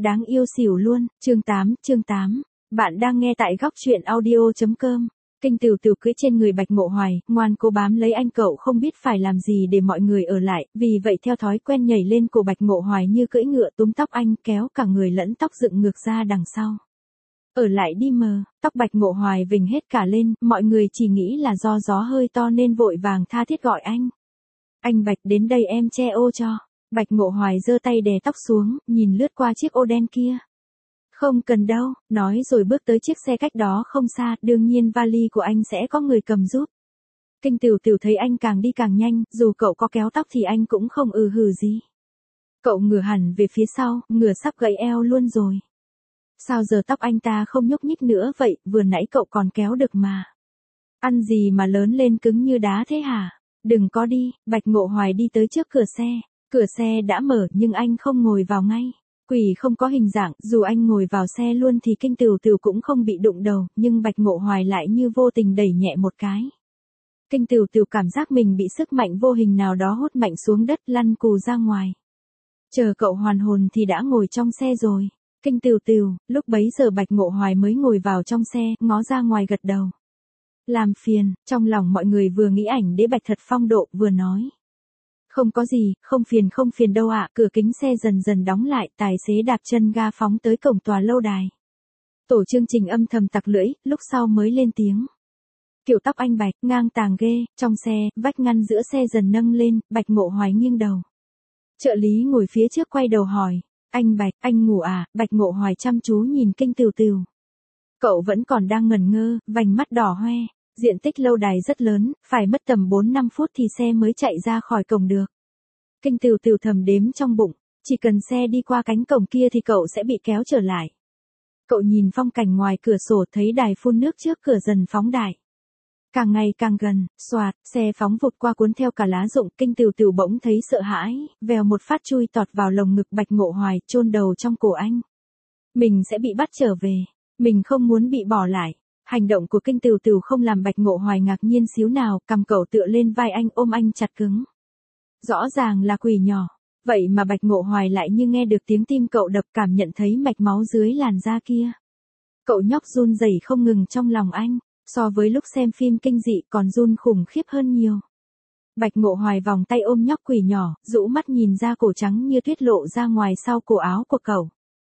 đáng yêu xỉu luôn, chương 8. Bạn đang nghe tại góc truyện audio.com. Kinh Tửu Tửu cưỡi trên người Bạch Mộ Hoài, ngoan cố bám lấy anh cậu không biết phải làm gì để mọi người ở lại, vì vậy theo thói quen nhảy lên cổ Bạch Mộ Hoài như cưỡi ngựa túm tóc anh kéo cả người lẫn tóc dựng ngược ra đằng sau. Ở lại đi mờ, tóc Bạch Mộ Hoài vình hết cả lên, mọi người chỉ nghĩ là do gió hơi to nên vội vàng tha thiết gọi anh. Anh Bạch đến đây em che ô cho. Bạch Mộ Hoài giơ tay đè tóc xuống, nhìn lướt qua chiếc ô đen kia. Không cần đâu, nói rồi bước tới chiếc xe cách đó không xa, đương nhiên vali của anh sẽ có người cầm giúp. Kinh Tửu Tửu thấy anh càng đi càng nhanh, dù cậu có kéo tóc thì anh cũng không hừ gì. Cậu ngửa hẳn về phía sau, ngửa sắp gãy eo luôn rồi. Sao giờ tóc anh ta không nhúc nhích nữa vậy, vừa nãy cậu còn kéo được mà. Ăn gì mà lớn lên cứng như đá thế hả? Đừng có đi, Bạch Mộ Hoài đi tới trước cửa xe. Cửa xe đã mở nhưng anh không ngồi vào ngay. Quỷ không có hình dạng, dù anh ngồi vào xe luôn thì Kinh Tửu Tửu cũng không bị đụng đầu, nhưng Bạch Mộ Hoài lại như vô tình đẩy nhẹ một cái. Kinh Tửu Tửu cảm giác mình bị sức mạnh vô hình nào đó hút mạnh xuống đất lăn cù ra ngoài. Chờ cậu hoàn hồn thì đã ngồi trong xe rồi. Kinh Tửu Tửu, lúc bấy giờ Bạch Mộ Hoài mới ngồi vào trong xe, ngó ra ngoài gật đầu. Làm phiền, trong lòng mọi người vừa nghĩ ảnh đế Bạch thật phong độ vừa nói. Không có gì, không phiền đâu ạ. Cửa kính xe dần dần đóng lại, tài xế đạp chân ga phóng tới cổng tòa lâu đài. Tổ chương trình âm thầm tặc lưỡi, lúc sau mới lên tiếng. Kiểu tóc anh Bạch, ngang tàng ghê, trong xe, vách ngăn giữa xe dần nâng lên, Bạch Mộ Hoài nghiêng đầu. Trợ lý ngồi phía trước quay đầu hỏi, anh Bạch, anh ngủ à? Bạch Mộ Hoài chăm chú nhìn Kinh Tửu Tửu. Cậu vẫn còn đang ngẩn ngơ, vành mắt đỏ hoe. Diện tích lâu đài rất lớn, phải mất tầm 4-5 phút thì xe mới chạy ra khỏi cổng được. Kinh Tửu Tửu thầm đếm trong bụng, chỉ cần xe đi qua cánh cổng kia thì cậu sẽ bị kéo trở lại. Cậu nhìn phong cảnh ngoài cửa sổ thấy đài phun nước trước cửa dần phóng đại. Càng ngày càng gần, xoạt, xe phóng vụt qua cuốn theo cả lá rụng, Kinh Tửu Tửu bỗng thấy sợ hãi, vèo một phát chui tọt vào lồng ngực Bạch Mộ Hoài, chôn đầu trong cổ anh. Mình sẽ bị bắt trở về, mình không muốn bị bỏ lại. Hành động của Kinh Tửu Tửu không làm Bạch Mộ Hoài ngạc nhiên xíu nào, cầm cậu tựa lên vai anh ôm anh chặt cứng. Rõ ràng là quỷ nhỏ, vậy mà Bạch Mộ Hoài lại như nghe được tiếng tim cậu đập, cảm nhận thấy mạch máu dưới làn da kia. Cậu nhóc run rẩy không ngừng trong lòng anh, so với lúc xem phim kinh dị còn run khủng khiếp hơn nhiều. Bạch Mộ Hoài vòng tay ôm nhóc quỷ nhỏ, rũ mắt nhìn ra cổ trắng như tuyết lộ ra ngoài sau cổ áo của cậu.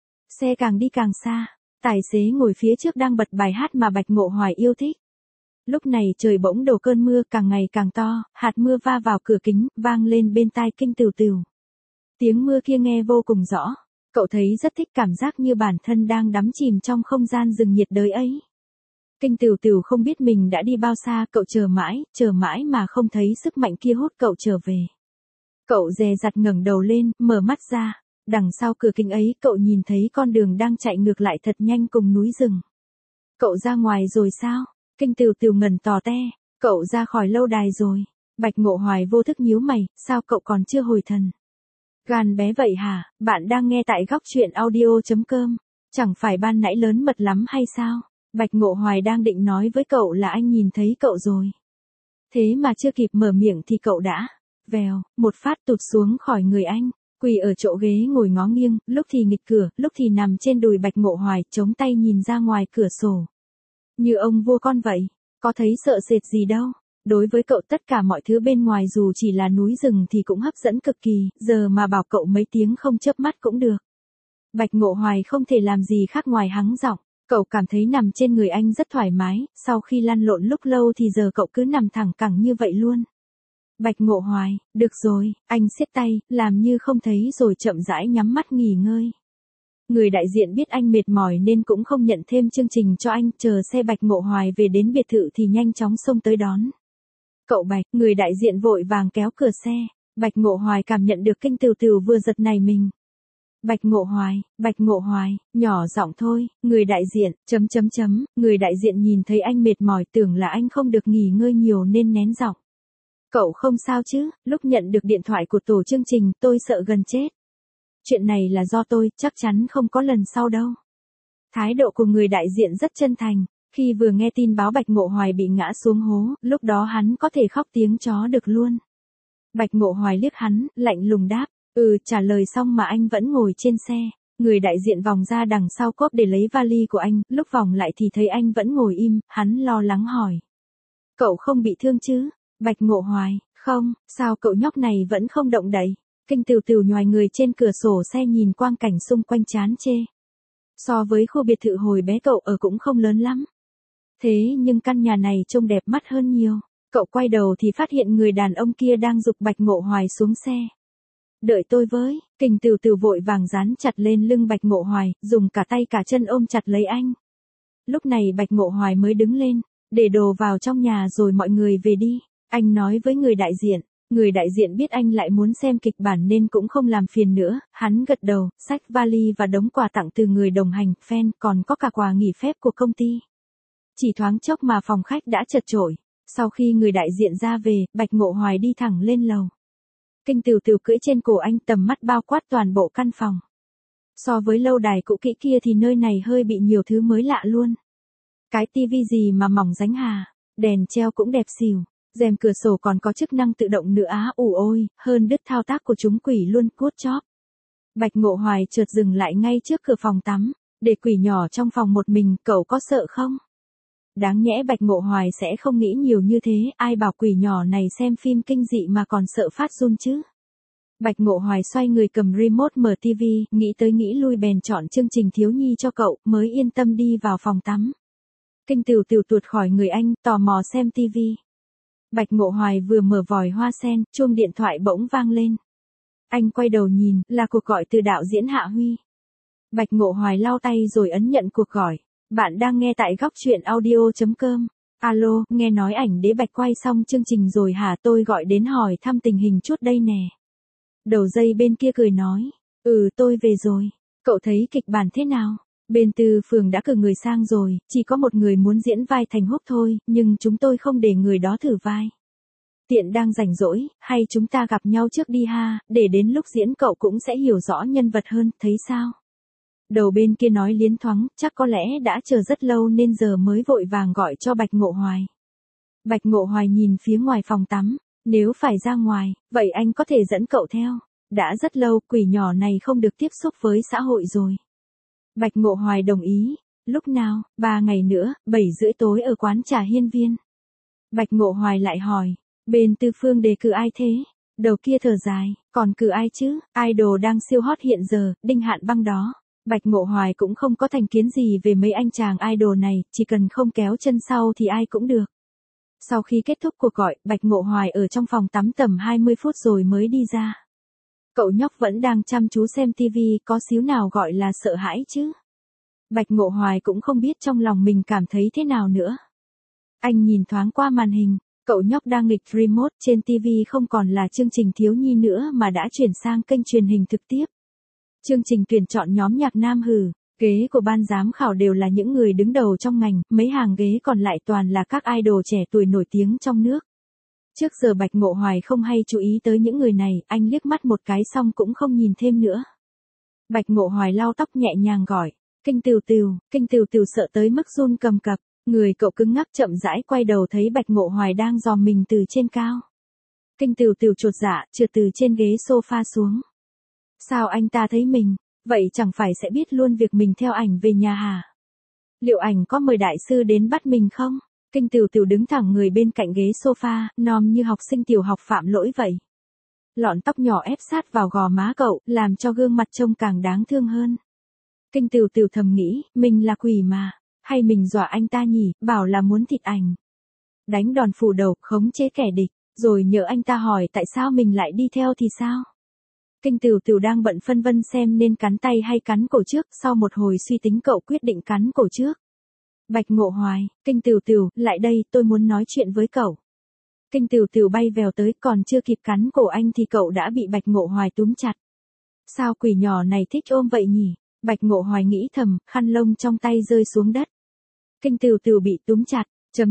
Xe càng đi càng xa. Tài xế ngồi phía trước đang bật bài hát mà Bạch Mộ Hoài yêu thích. Lúc này trời bỗng đổ cơn mưa càng ngày càng to, hạt mưa va vào cửa kính, vang lên bên tai Kinh Tửu Tửu. Tiếng mưa kia nghe vô cùng rõ. Cậu thấy rất thích cảm giác như bản thân đang đắm chìm trong không gian rừng nhiệt đới ấy. Kinh Tửu Tửu không biết mình đã đi bao xa, cậu chờ mãi mà không thấy sức mạnh kia hút cậu trở về. Cậu dè dặt ngẩng đầu lên, mở mắt ra. Đằng sau cửa kính ấy cậu nhìn thấy con đường đang chạy ngược lại thật nhanh cùng núi rừng. Cậu ra ngoài rồi sao? Kinh Tửu Tửu ngẩn tò te. Cậu ra khỏi lâu đài rồi. Bạch Mộ Hoài vô thức nhíu mày, sao cậu còn chưa hồi thần? Gan bé vậy hả? Bạn đang nghe tại góc truyện audio.com. Chẳng phải ban nãy lớn mật lắm hay sao? Bạch Mộ Hoài đang định nói với cậu là anh nhìn thấy cậu rồi. Thế mà chưa kịp mở miệng thì cậu đã, vèo, một phát tụt xuống khỏi người anh. Quỳ ở chỗ ghế ngồi ngó nghiêng, lúc thì nghịch cửa, lúc thì nằm trên đùi Bạch Mộ Hoài, chống tay nhìn ra ngoài cửa sổ. Như ông vua con vậy, có thấy sợ sệt gì đâu. Đối với cậu tất cả mọi thứ bên ngoài dù chỉ là núi rừng thì cũng hấp dẫn cực kỳ, giờ mà bảo cậu mấy tiếng không chớp mắt cũng được. Bạch Mộ Hoài không thể làm gì khác ngoài hắng giọng. Cậu cảm thấy nằm trên người anh rất thoải mái, sau khi lăn lộn lúc lâu thì giờ cậu cứ nằm thẳng cẳng như vậy luôn. Bạch Mộ Hoài, được rồi, anh siết tay, làm như không thấy rồi chậm rãi nhắm mắt nghỉ ngơi. Người đại diện biết anh mệt mỏi nên cũng không nhận thêm chương trình cho anh, chờ xe Bạch Mộ Hoài về đến biệt thự thì nhanh chóng xông tới đón. Cậu Bạch, người đại diện vội vàng kéo cửa xe, Bạch Mộ Hoài cảm nhận được Kinh Tửu Tửu vừa giật nảy mình. Bạch Mộ Hoài, nhỏ giọng thôi, người đại diện, người đại diện nhìn thấy anh mệt mỏi tưởng là anh không được nghỉ ngơi nhiều nên nén giọng. Cậu không sao chứ? Lúc nhận được điện thoại của tổ chương trình, tôi sợ gần chết. Chuyện này là do tôi, chắc chắn không có lần sau đâu. Thái độ của người đại diện rất chân thành, khi vừa nghe tin báo Bạch Mộ Hoài bị ngã xuống hố, lúc đó hắn có thể khóc tiếng chó được luôn. Bạch Mộ Hoài liếc hắn, lạnh lùng đáp, trả lời xong mà anh vẫn ngồi trên xe. Người đại diện vòng ra đằng sau cốp để lấy vali của anh, lúc vòng lại thì thấy anh vẫn ngồi im, hắn lo lắng hỏi. Cậu không bị thương chứ? Bạch Ngộ Hoài, không, sao cậu nhóc này vẫn không động đậy? Kinh Tửu Tửu nhoài người trên cửa sổ xe nhìn quang cảnh xung quanh chán chê. So với khu biệt thự hồi bé cậu ở cũng không lớn lắm. Thế nhưng căn nhà này trông đẹp mắt hơn nhiều. Cậu quay đầu thì phát hiện người đàn ông kia đang giục Bạch Ngộ Hoài xuống xe. Đợi tôi với, Kình Tửu Tửu vội vàng dán chặt lên lưng Bạch Ngộ Hoài, dùng cả tay cả chân ôm chặt lấy anh. Lúc này Bạch Ngộ Hoài mới đứng lên, để đồ vào trong nhà rồi mọi người về đi. Anh nói với người đại diện. Người đại diện biết anh lại muốn xem kịch bản nên cũng không làm phiền nữa, hắn gật đầu, xách vali và đống quà tặng từ người đồng hành, fan, còn có cả quà nghỉ phép của công ty. Chỉ thoáng chốc mà phòng khách đã chật chội. Sau khi người đại diện ra về, Bạch Ngộ Hoài đi thẳng lên lầu. Kinh Tửu Tửu cưỡi trên cổ anh, tầm mắt bao quát toàn bộ căn phòng. So với lâu đài cũ kỹ kia thì nơi này hơi bị nhiều thứ mới lạ luôn. Cái tivi gì mà mỏng ránh hà, đèn treo cũng đẹp xỉu. Rèm cửa sổ còn có chức năng tự động nữa á, ôi, hơn đứt thao tác của chúng quỷ luôn, cốt chóp. Bạch Ngộ Hoài chợt dừng lại ngay trước cửa phòng tắm, để quỷ nhỏ trong phòng một mình, cậu có sợ không? Đáng nhẽ Bạch Ngộ Hoài sẽ không nghĩ nhiều như thế, ai bảo quỷ nhỏ này xem phim kinh dị mà còn sợ phát run chứ. Bạch Ngộ Hoài xoay người cầm remote mở tivi, nghĩ tới nghĩ lui bèn chọn chương trình thiếu nhi cho cậu, mới yên tâm đi vào phòng tắm. Kinh Tửu Tửu tuột khỏi người anh, tò mò xem tivi. Bạch Ngộ Hoài vừa mở vòi hoa sen, chuông điện thoại bỗng vang lên. Anh quay đầu nhìn, là cuộc gọi từ đạo diễn Hạ Huy. Bạch Ngộ Hoài lau tay rồi ấn nhận cuộc gọi. Bạn đang nghe tại góc truyện audio.com. Alo, nghe nói ảnh đế Bạch quay xong chương trình rồi hả, tôi gọi đến hỏi thăm tình hình chút đây nè. Đầu dây bên kia cười nói. Tôi về rồi. Cậu thấy kịch bản thế nào? Bên Tư Phường đã cử người sang rồi, chỉ có một người muốn diễn vai Thành Húc thôi, nhưng chúng tôi không để người đó thử vai. Tiện đang rảnh rỗi, hay chúng ta gặp nhau trước đi ha, để đến lúc diễn cậu cũng sẽ hiểu rõ nhân vật hơn, thấy sao? Đầu bên kia nói liến thoáng, chắc có lẽ đã chờ rất lâu nên giờ mới vội vàng gọi cho Bạch Ngộ Hoài. Bạch Ngộ Hoài nhìn phía ngoài phòng tắm, nếu phải ra ngoài, vậy anh có thể dẫn cậu theo. Đã rất lâu quỷ nhỏ này không được tiếp xúc với xã hội rồi. Bạch Ngộ Hoài đồng ý. Lúc nào? 3 ngày nữa, 7:30 tối ở quán trà Hiên Viên. Bạch Ngộ Hoài lại hỏi. Bên Tư Phương đề cử ai thế? Đầu kia thở dài. Còn cử ai chứ? Idol đang siêu hot hiện giờ, Đinh Hạn Băng đó. Bạch Ngộ Hoài cũng không có thành kiến gì về mấy anh chàng idol này, chỉ cần không kéo chân sau thì ai cũng được. Sau khi kết thúc cuộc gọi, Bạch Ngộ Hoài ở trong phòng tắm tầm 20 phút rồi mới đi ra. Cậu nhóc vẫn đang chăm chú xem tivi, có xíu nào gọi là sợ hãi chứ. Bạch Ngộ Hoài cũng không biết trong lòng mình cảm thấy thế nào nữa. Anh nhìn thoáng qua màn hình, cậu nhóc đang nghịch remote, trên tivi không còn là chương trình thiếu nhi nữa mà đã chuyển sang kênh truyền hình trực tiếp. Chương trình tuyển chọn nhóm nhạc nam hừ, ghế của ban giám khảo đều là những người đứng đầu trong ngành, mấy hàng ghế còn lại toàn là các idol trẻ tuổi nổi tiếng trong nước. Trước giờ Bạch Ngộ Hoài không hay chú ý tới những người này, anh liếc mắt một cái xong cũng không nhìn thêm nữa. Bạch Ngộ Hoài lau tóc nhẹ nhàng gọi. Kinh Tửu Tửu, Kinh Tửu Tửu sợ tới mức run cầm cập, người cậu cứng ngắc chậm rãi quay đầu thấy Bạch Ngộ Hoài đang dòm mình từ trên cao. Kinh Tửu Tửu chột dạ, trượt từ trên ghế sofa xuống. Sao anh ta thấy mình, vậy chẳng phải sẽ biết luôn việc mình theo ảnh về nhà hả? Liệu ảnh có mời đại sư đến bắt mình không? Kinh Tửu Tửu đứng thẳng người bên cạnh ghế sofa, nom như học sinh tiểu học phạm lỗi vậy. Lọn tóc nhỏ ép sát vào gò má cậu, làm cho gương mặt trông càng đáng thương hơn. Kinh Tửu Tửu thầm nghĩ, mình là quỷ mà, hay mình dọa anh ta nhỉ, bảo là muốn thịt ảnh. Đánh đòn phủ đầu, khống chế kẻ địch, rồi nhỡ anh ta hỏi tại sao mình lại đi theo thì sao? Kinh Tửu Tửu đang bận phân vân xem nên cắn tay hay cắn cổ trước, sau một hồi suy tính cậu quyết định cắn cổ trước. Bạch Ngộ Hoài, Kinh Tửu Tửu, lại đây, tôi muốn nói chuyện với cậu. Kinh Tửu Tửu bay vèo tới, còn chưa kịp cắn cổ anh thì cậu đã bị Bạch Ngộ Hoài túm chặt. Sao quỷ nhỏ này thích ôm vậy nhỉ? Bạch Ngộ Hoài nghĩ thầm, khăn lông trong tay rơi xuống đất. Kinh Tửu Tửu bị túm chặt,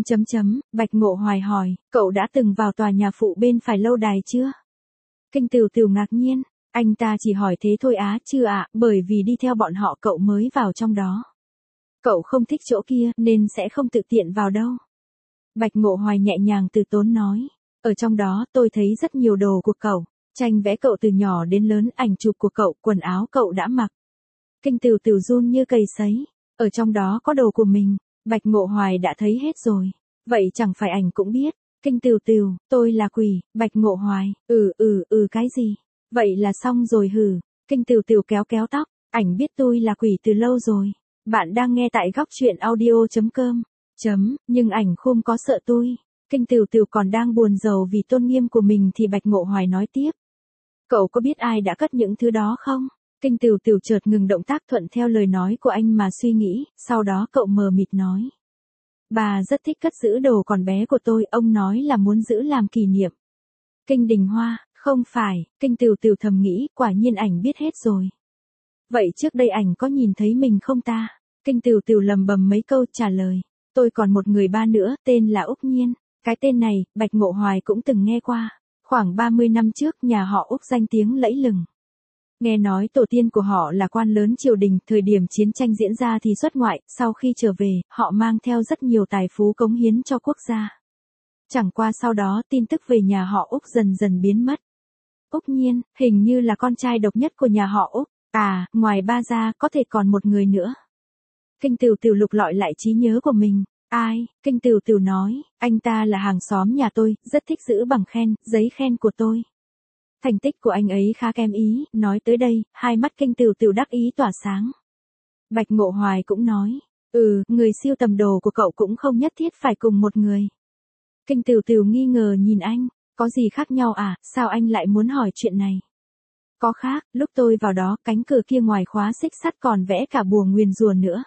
Bạch Ngộ Hoài hỏi, cậu đã từng vào tòa nhà phụ bên phải lâu đài chưa? Kinh Tửu Tửu ngạc nhiên, anh ta chỉ hỏi thế thôi á, chưa ạ, bởi vì đi theo bọn họ cậu mới vào trong đó. Cậu không thích chỗ kia, nên sẽ không tự tiện vào đâu. Bạch Ngộ Hoài nhẹ nhàng từ tốn nói. Ở trong đó tôi thấy rất nhiều đồ của cậu. Tranh vẽ cậu từ nhỏ đến lớn, ảnh chụp của cậu, quần áo cậu đã mặc. Kinh Tửu Tửu run như cầy sấy, ở trong đó có đồ của mình, Bạch Ngộ Hoài đã thấy hết rồi. Vậy chẳng phải ảnh cũng biết. Kinh Tửu Tửu, tôi là quỷ. Bạch Ngộ Hoài, cái gì? Vậy là xong rồi hử. Kinh Tửu Tửu kéo kéo tóc, ảnh biết tôi là quỷ từ lâu rồi. Bạn đang nghe tại góc truyện audio.com. Nhưng ảnh không có sợ tôi. Kinh Tửu Tửu còn đang buồn rầu vì tôn nghiêm của mình thì Bạch Ngộ Hoài nói tiếp. Cậu có biết ai đã cất những thứ đó không? Kinh Tửu Tửu chợt ngừng động tác thuận theo lời nói của anh mà suy nghĩ, sau đó cậu mờ mịt nói. Bà rất thích cất giữ đồ còn bé của tôi, ông nói là muốn giữ làm kỷ niệm. Kinh Đình Hoa, không phải, Kinh Tửu Tửu thầm nghĩ, quả nhiên ảnh biết hết rồi. Vậy trước đây ảnh có nhìn thấy mình không ta? Kinh Tửu Tửu lầm bầm mấy câu trả lời. Tôi còn một người ba nữa, tên là Úc Nhiên. Cái tên này, Bạch Ngộ Hoài cũng từng nghe qua. Khoảng 30 năm trước nhà họ Úc danh tiếng lẫy lừng. Nghe nói tổ tiên của họ là quan lớn triều đình, thời điểm chiến tranh diễn ra thì xuất ngoại, sau khi trở về, họ mang theo rất nhiều tài phú cống hiến cho quốc gia. Chẳng qua sau đó tin tức về nhà họ Úc dần dần biến mất. Úc Nhiên, hình như là con trai độc nhất của nhà họ Úc. À, ngoài ba ra, có thể còn một người nữa. Kinh Tửu Tửu lục lọi lại trí nhớ của mình. Ai? Kinh Tửu Tửu nói, anh ta là hàng xóm nhà tôi, rất thích giữ bằng khen, giấy khen của tôi. Thành tích của anh ấy khá kém ý, nói tới đây, hai mắt Kinh Tửu Tửu đắc ý tỏa sáng. Bạch Ngộ Hoài cũng nói, người siêu tầm đồ của cậu cũng không nhất thiết phải cùng một người. Kinh Tửu Tửu nghi ngờ nhìn anh, có gì khác nhau à, sao anh lại muốn hỏi chuyện này? Có khác, lúc tôi vào đó, cánh cửa kia ngoài khóa xích sắt còn vẽ cả bùa nguyền rủa nữa.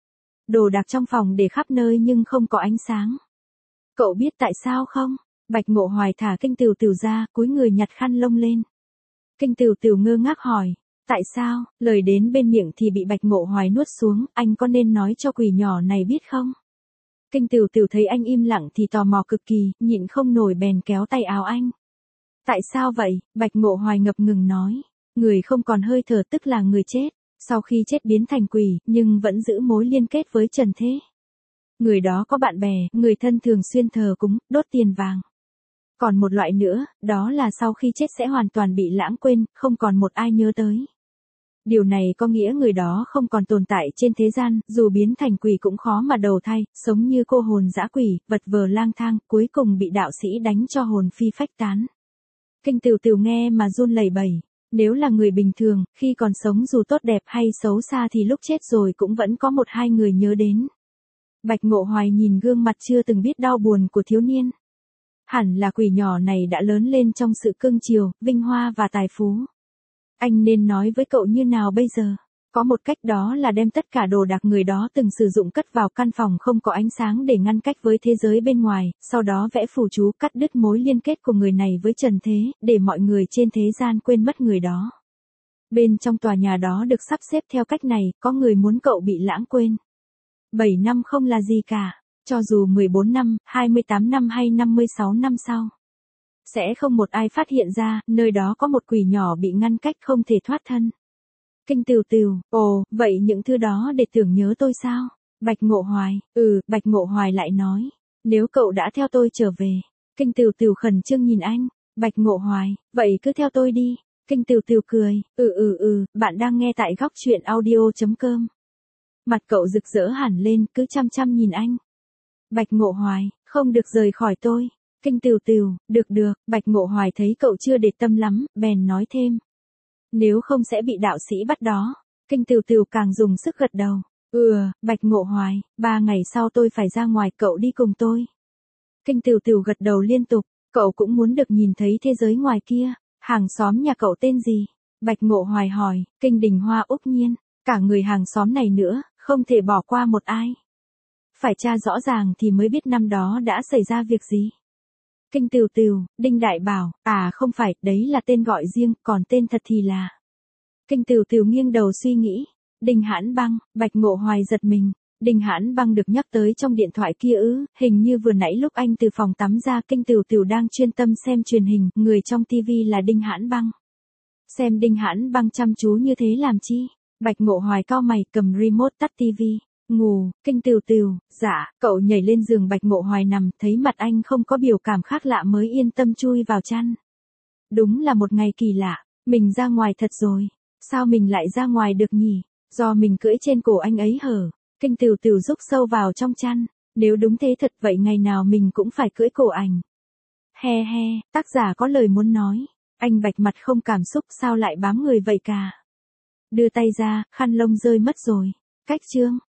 Đồ đạc trong phòng để khắp nơi nhưng không có ánh sáng. Cậu biết tại sao không? Bạch Ngộ Hoài thả Kinh Tửu Tửu ra, cúi người nhặt khăn lông lên. Kinh Tửu Tửu ngơ ngác hỏi, tại sao? Lời đến bên miệng thì bị Bạch Ngộ Hoài nuốt xuống, anh có nên nói cho quỷ nhỏ này biết không? Kinh Tửu Tửu thấy anh im lặng thì tò mò cực kỳ, nhịn không nổi bèn kéo tay áo anh. Tại sao vậy? Bạch Ngộ Hoài ngập ngừng nói, người không còn hơi thở tức là người chết, sau khi chết biến thành quỷ, nhưng vẫn giữ mối liên kết với trần thế. Người đó có bạn bè, người thân thường xuyên thờ cúng, đốt tiền vàng. Còn một loại nữa, đó là sau khi chết sẽ hoàn toàn bị lãng quên, không còn một ai nhớ tới. Điều này có nghĩa người đó không còn tồn tại trên thế gian, dù biến thành quỷ cũng khó mà đầu thai, sống như cô hồn dã quỷ, vật vờ lang thang, cuối cùng bị đạo sĩ đánh cho hồn phi phách tán. Kinh Tửu Tửu nghe mà run lẩy bẩy. Nếu là người bình thường, khi còn sống dù tốt đẹp hay xấu xa thì lúc chết rồi cũng vẫn có một hai người nhớ đến. Bạch Ngộ Hoài nhìn gương mặt chưa từng biết đau buồn của thiếu niên. Hẳn là quỷ nhỏ này đã lớn lên trong sự cưng chiều, vinh hoa và tài phú. Anh nên nói với cậu như nào bây giờ? Có một cách, đó là đem tất cả đồ đạc người đó từng sử dụng cất vào căn phòng không có ánh sáng để ngăn cách với thế giới bên ngoài, sau đó vẽ phù chú cắt đứt mối liên kết của người này với trần thế, để mọi người trên thế gian quên mất người đó. Bên trong tòa nhà đó được sắp xếp theo cách này, có người muốn cậu bị lãng quên. 7 năm không là gì cả, cho dù 14 năm, 28 năm hay 56 năm sau. Sẽ không một ai phát hiện ra, nơi đó có một quỷ nhỏ bị ngăn cách không thể thoát thân. Kinh Tửu Tửu, ồ, vậy những thứ đó để tưởng nhớ tôi sao? Bạch Ngộ Hoài, Bạch Ngộ Hoài lại nói, nếu cậu đã theo tôi trở về. Kinh Tửu Tửu khẩn trương nhìn anh, Bạch Ngộ Hoài, vậy cứ theo tôi đi. Kinh Tửu Tửu cười, bạn đang nghe tại góc truyện audio.com. Mặt cậu rực rỡ hẳn lên, cứ chăm chăm nhìn anh. Bạch Ngộ Hoài, không được rời khỏi tôi. Kinh Tửu Tửu, được, Bạch Ngộ Hoài thấy cậu chưa để tâm lắm, bèn nói thêm. Nếu không sẽ bị đạo sĩ bắt đó. Kinh Tửu Tửu càng dùng sức gật đầu. Bạch Ngộ Hoài, 3 ngày sau tôi phải ra ngoài, cậu đi cùng tôi. Kinh Tửu Tửu gật đầu liên tục, cậu cũng muốn được nhìn thấy thế giới ngoài kia. Hàng xóm nhà cậu tên gì? Bạch Ngộ Hoài hỏi. Kinh Đình Hoa Úc Nhiên. Cả người hàng xóm này nữa, không thể bỏ qua một ai. Phải tra rõ ràng thì mới biết năm đó đã xảy ra việc gì. Kinh Tửu Tửu, Đinh Đại bảo, không phải, đấy là tên gọi riêng, còn tên thật thì là. Kinh Tửu Tửu nghiêng đầu suy nghĩ. Đinh Hãn Băng. Bạch Ngộ Hoài giật mình. Đinh Hãn Băng được nhắc tới trong điện thoại kia hình như vừa nãy lúc anh từ phòng tắm ra, Kinh Tửu Tửu đang chuyên tâm xem truyền hình, người trong tivi là Đinh Hãn Băng. Xem Đinh Hãn Băng chăm chú như thế làm chi? Bạch Ngộ Hoài cau mày, cầm remote tắt tivi. Ngủ. Kinh Tửu Tửu, dạ, cậu nhảy lên giường. Bạch Ngộ Hoài nằm, thấy mặt anh không có biểu cảm khác lạ mới yên tâm chui vào chăn. Đúng là một ngày kỳ lạ, mình ra ngoài thật rồi. Sao mình lại ra ngoài được nhỉ? Do mình cưỡi trên cổ anh ấy hở. Kinh Tửu Tửu rúc sâu vào trong chăn. Nếu đúng thế thật vậy ngày nào mình cũng phải cưỡi cổ ảnh. He he, tác giả có lời muốn nói. Anh Bạch mặt không cảm xúc sao lại bám người vậy cả. Đưa tay ra, khăn lông rơi mất rồi. Cách chương.